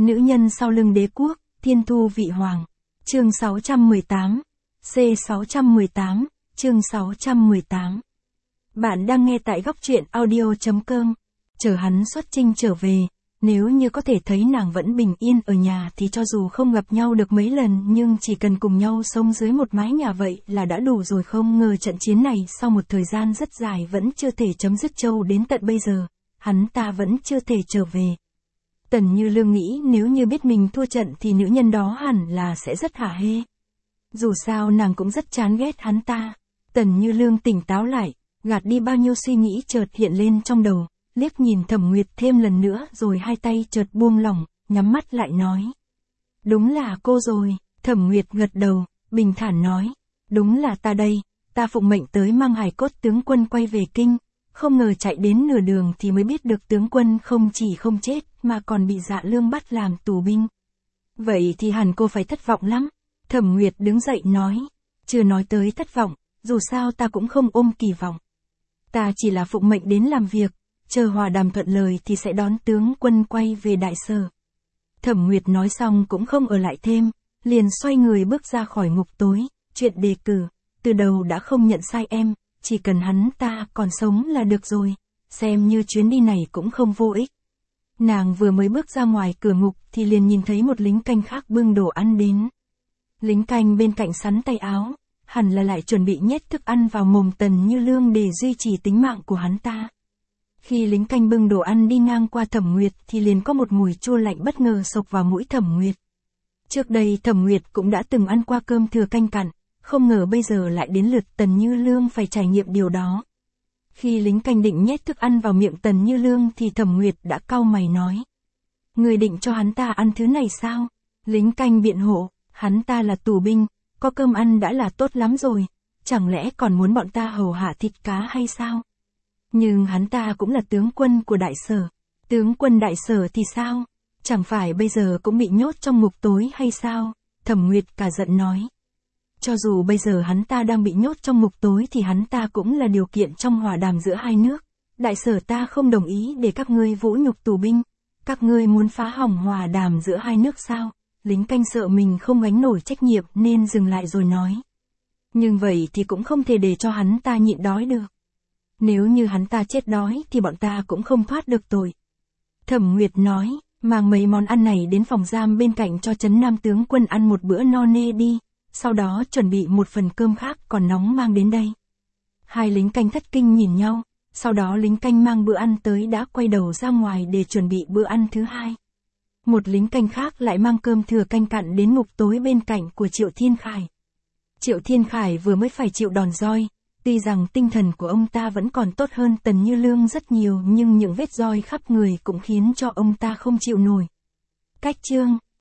Nữ nhân sau lưng đế quốc, thiên thu vị hoàng. Chương 618. C618, chương 618. Bạn đang nghe tại góc truyện audio.com. Chờ hắn xuất chinh trở về, nếu như có thể thấy nàng vẫn bình yên ở nhà thì cho dù không gặp nhau được mấy lần nhưng chỉ cần cùng nhau sống dưới một mái nhà vậy là đã đủ rồi. Không ngờ trận chiến này sau một thời gian rất dài vẫn chưa thể chấm dứt, châu đến tận bây giờ, hắn ta vẫn chưa thể trở về. Tần Như Lương nghĩ nếu như biết mình thua trận thì nữ nhân đó hẳn là sẽ rất hả hê. Dù sao nàng cũng rất chán ghét hắn ta. Tần Như Lương tỉnh táo lại, gạt đi bao nhiêu suy nghĩ chợt hiện lên trong đầu, liếc nhìn Thẩm Nguyệt thêm lần nữa rồi hai tay chợt buông lỏng, nhắm mắt lại nói. Đúng là cô rồi. Thẩm Nguyệt gật đầu, bình thản nói. Đúng là ta đây, ta phụng mệnh tới mang hài cốt tướng quân quay về kinh. Không ngờ chạy đến nửa đường thì mới biết được tướng quân không chỉ không chết mà còn bị Dạ Lương bắt làm tù binh. Vậy thì hẳn cô phải thất vọng lắm. Thẩm Nguyệt đứng dậy nói. Chưa nói tới thất vọng, dù sao ta cũng không ôm kỳ vọng. Ta chỉ là phụng mệnh đến làm việc, chờ hòa đàm thuận lời thì sẽ đón tướng quân quay về Đại Sở. Thẩm Nguyệt nói xong cũng không ở lại thêm, liền xoay người bước ra khỏi ngục tối. Chuyện đề cử, từ đầu đã không nhận sai em, chỉ cần hắn ta còn sống là được rồi, xem như chuyến đi này cũng không vô ích. Nàng vừa mới bước ra ngoài cửa ngục thì liền nhìn thấy một lính canh khác bưng đồ ăn đến. Lính canh bên cạnh sắn tay áo, hẳn là lại chuẩn bị nhét thức ăn vào mồm Tần Như Lương để duy trì tính mạng của hắn ta. Khi lính canh bưng đồ ăn đi ngang qua Thẩm Nguyệt thì liền có một mùi chua lạnh bất ngờ xộc vào mũi Thẩm Nguyệt. Trước đây Thẩm Nguyệt cũng đã từng ăn qua cơm thừa canh cặn, không ngờ bây giờ lại đến lượt Tần Như Lương phải trải nghiệm điều đó. Khi lính canh định nhét thức ăn vào miệng Tần Như Lương thì Thẩm Nguyệt đã cau mày nói. Người định cho hắn ta ăn thứ này sao? Lính canh biện hộ, hắn ta là tù binh, có cơm ăn đã là tốt lắm rồi, chẳng lẽ còn muốn bọn ta hầu hạ thịt cá hay sao? Nhưng hắn ta cũng là tướng quân của Đại Sở. Tướng quân Đại Sở thì sao? Chẳng phải bây giờ cũng bị nhốt trong ngục tối hay sao? Thẩm Nguyệt cả giận nói. Cho dù bây giờ hắn ta đang bị nhốt trong ngục tối thì hắn ta cũng là điều kiện trong hòa đàm giữa hai nước. Đại Sở ta không đồng ý để các ngươi vũ nhục tù binh. Các ngươi muốn phá hỏng hòa đàm giữa hai nước sao? Lính canh sợ mình không gánh nổi trách nhiệm nên dừng lại rồi nói. Nhưng vậy thì cũng không thể để cho hắn ta nhịn đói được. Nếu như hắn ta chết đói thì bọn ta cũng không thoát được tội. Thẩm Nguyệt nói, mang mấy món ăn này đến phòng giam bên cạnh cho Trấn Nam tướng quân ăn một bữa no nê đi, sau đó chuẩn bị một phần cơm khác còn nóng mang đến đây. Hai lính canh thất kinh nhìn nhau, sau đó lính canh mang bữa ăn tới đã quay đầu ra ngoài để chuẩn bị bữa ăn thứ hai. Một lính canh khác lại mang cơm thừa canh cặn đến ngục tối bên cạnh của Triệu Thiên Khải. Triệu Thiên Khải vừa mới phải chịu đòn roi. Tuy rằng tinh thần của ông ta vẫn còn tốt hơn Tần Như Lương rất nhiều nhưng những vết roi khắp người cũng khiến cho ông ta không chịu nổi. Cách chương